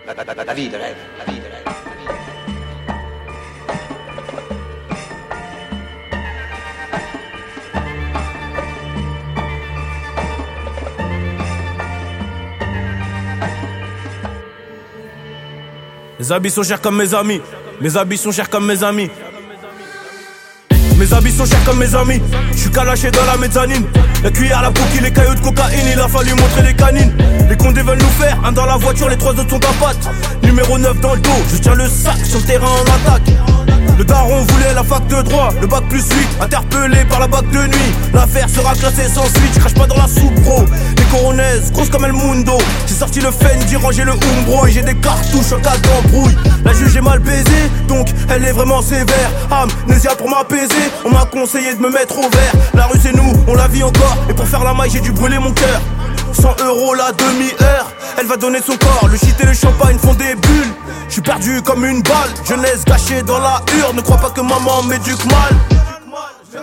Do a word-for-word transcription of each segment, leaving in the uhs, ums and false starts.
La, la, la, la vie de rêve, la vie de rêve, la vie de rêve. Mes habits sont chers comme mes amis. Mes habits sont chers comme mes amis. Mes habits sont chers comme mes amis. J'suis calaché dans la mezzanine. La cuillère, la bouquille, les cailloux de cocaïne. Il a fallu montrer les canines. Les condés veulent nous faire un dans la voiture, les trois autres sont à patte. Numéro neuf dans le dos, je tiens le sac sur le terrain en attaque. Le daron voulait la fac de droit, le bac plus huit, interpellé par la bac de nuit. L'affaire sera classée sans suite, je crache pas dans la soupe bro. Les coronaises, grosses comme El Mundo. J'ai sorti le Fendi, rangé le Umbro. Et j'ai des cartouches en cas d'embrouille. La juge est mal baisée, donc elle est vraiment sévère. Amnésia pour m'apaiser, on m'a conseillé de me mettre au vert. La rue c'est nous, on la vit encore. Et pour faire la maille j'ai dû brûler mon cœur. Cent euros la demi-heure, elle va donner son corps. Le shit et le champagne font des bulles. J'suis perdu comme une balle, jeunesse gâchée dans la urne. Ne crois pas que maman m'éduque mal.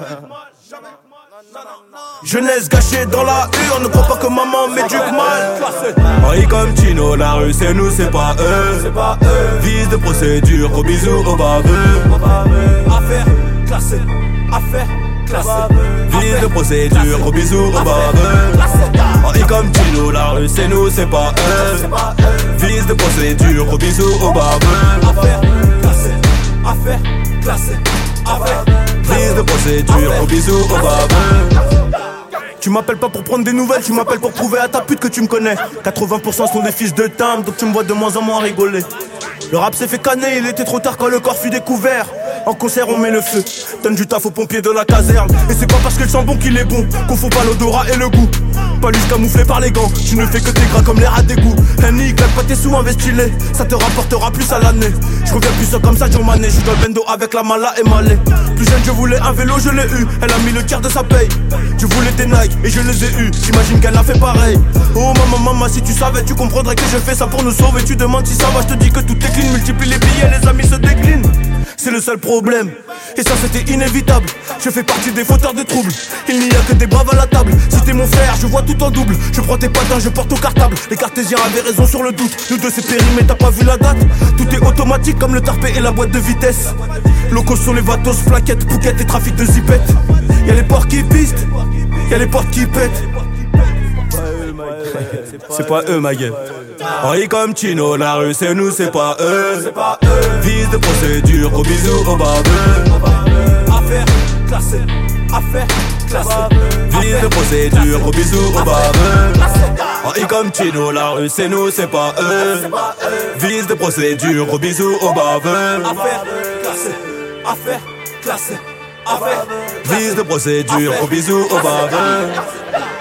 Jeunesse gâchée dans la urne, ne crois pas que maman m'éduque mal. Paris comme Tino, la rue c'est nous, c'est pas eux. Vice de procédure, gros bisous au baveux. Affaire classée, affaire classée. Vice de procédure, gros bisous au baveux. Paris comme Tino, la rue c'est nous, c'est pas eux. Vice de procédure, gros bisous au baveux. Affaire classée, affaire classée, affaire. Vice de procédure, gros bisous au baveux. Tu m'appelles pas pour prendre des nouvelles, tu m'appelles pour prouver à ta pute que tu me connais. quatre-vingts pour cent sont des fiches de timbre, donc tu me vois de moins en moins rigoler. Le rap s'est fait canner, il était trop tard quand le corps fut découvert. En concert on met le feu, donne du taf aux pompiers de la caserne. Et c'est pas parce qu'il sent bon qu'il est bon, qu'on faut pas l'odorat et le goût. Pas lui camouflé par les gants, tu ne fais que tes gras comme les rats d'égout. Henny, claque pas tes sous, investis-les, ça te rapportera plus à l'année. Je reviens plus seul comme ça, John Mané, je suis dans le bendo avec la mala et malais. Plus jeune je voulais un vélo, je l'ai eu, elle a mis le tiers de sa paye. Je voulais des Nike et je les ai eus, j'imagine qu'elle a fait pareil. Oh maman, maman, si tu savais, tu comprendrais que je fais ça pour nous sauver. Tu demandes si ça va, je te dis que tout est clean, multiplie les billets, les amis se déclinent. C'est le seul problème, et ça c'était inévitable. Je fais partie des fauteurs de troubles, il n'y a que des braves à la table. Si t'es mon frère, je vois tout en double. Je prends tes patins, je porte au cartable. Les cartésiens avaient raison sur le doute. Nous deux c'est périmé, t'as pas vu la date. Tout est automatique comme le tarpé et la boîte de vitesse. Locaux sur les vatos, plaquettes, pouquettes et trafic de zipettes. Y'a les portes qui pistent, y'a les portes qui pètent. C'est pas eux ma gueule. Paris comme Tino, la rue c'est nous, c'est pas eux. Vice de procédure, gros bisous au baveux. Affaire classée, affaire classée. Vice de procédure, gros bisous au baveux. Paris comme Tino, la rue c'est nous, c'est pas eux. Vice de procédure, gros bisous au baveux. Affaire classée, affaire classée, affaire. Vice de procédure, gros bisous au baveux.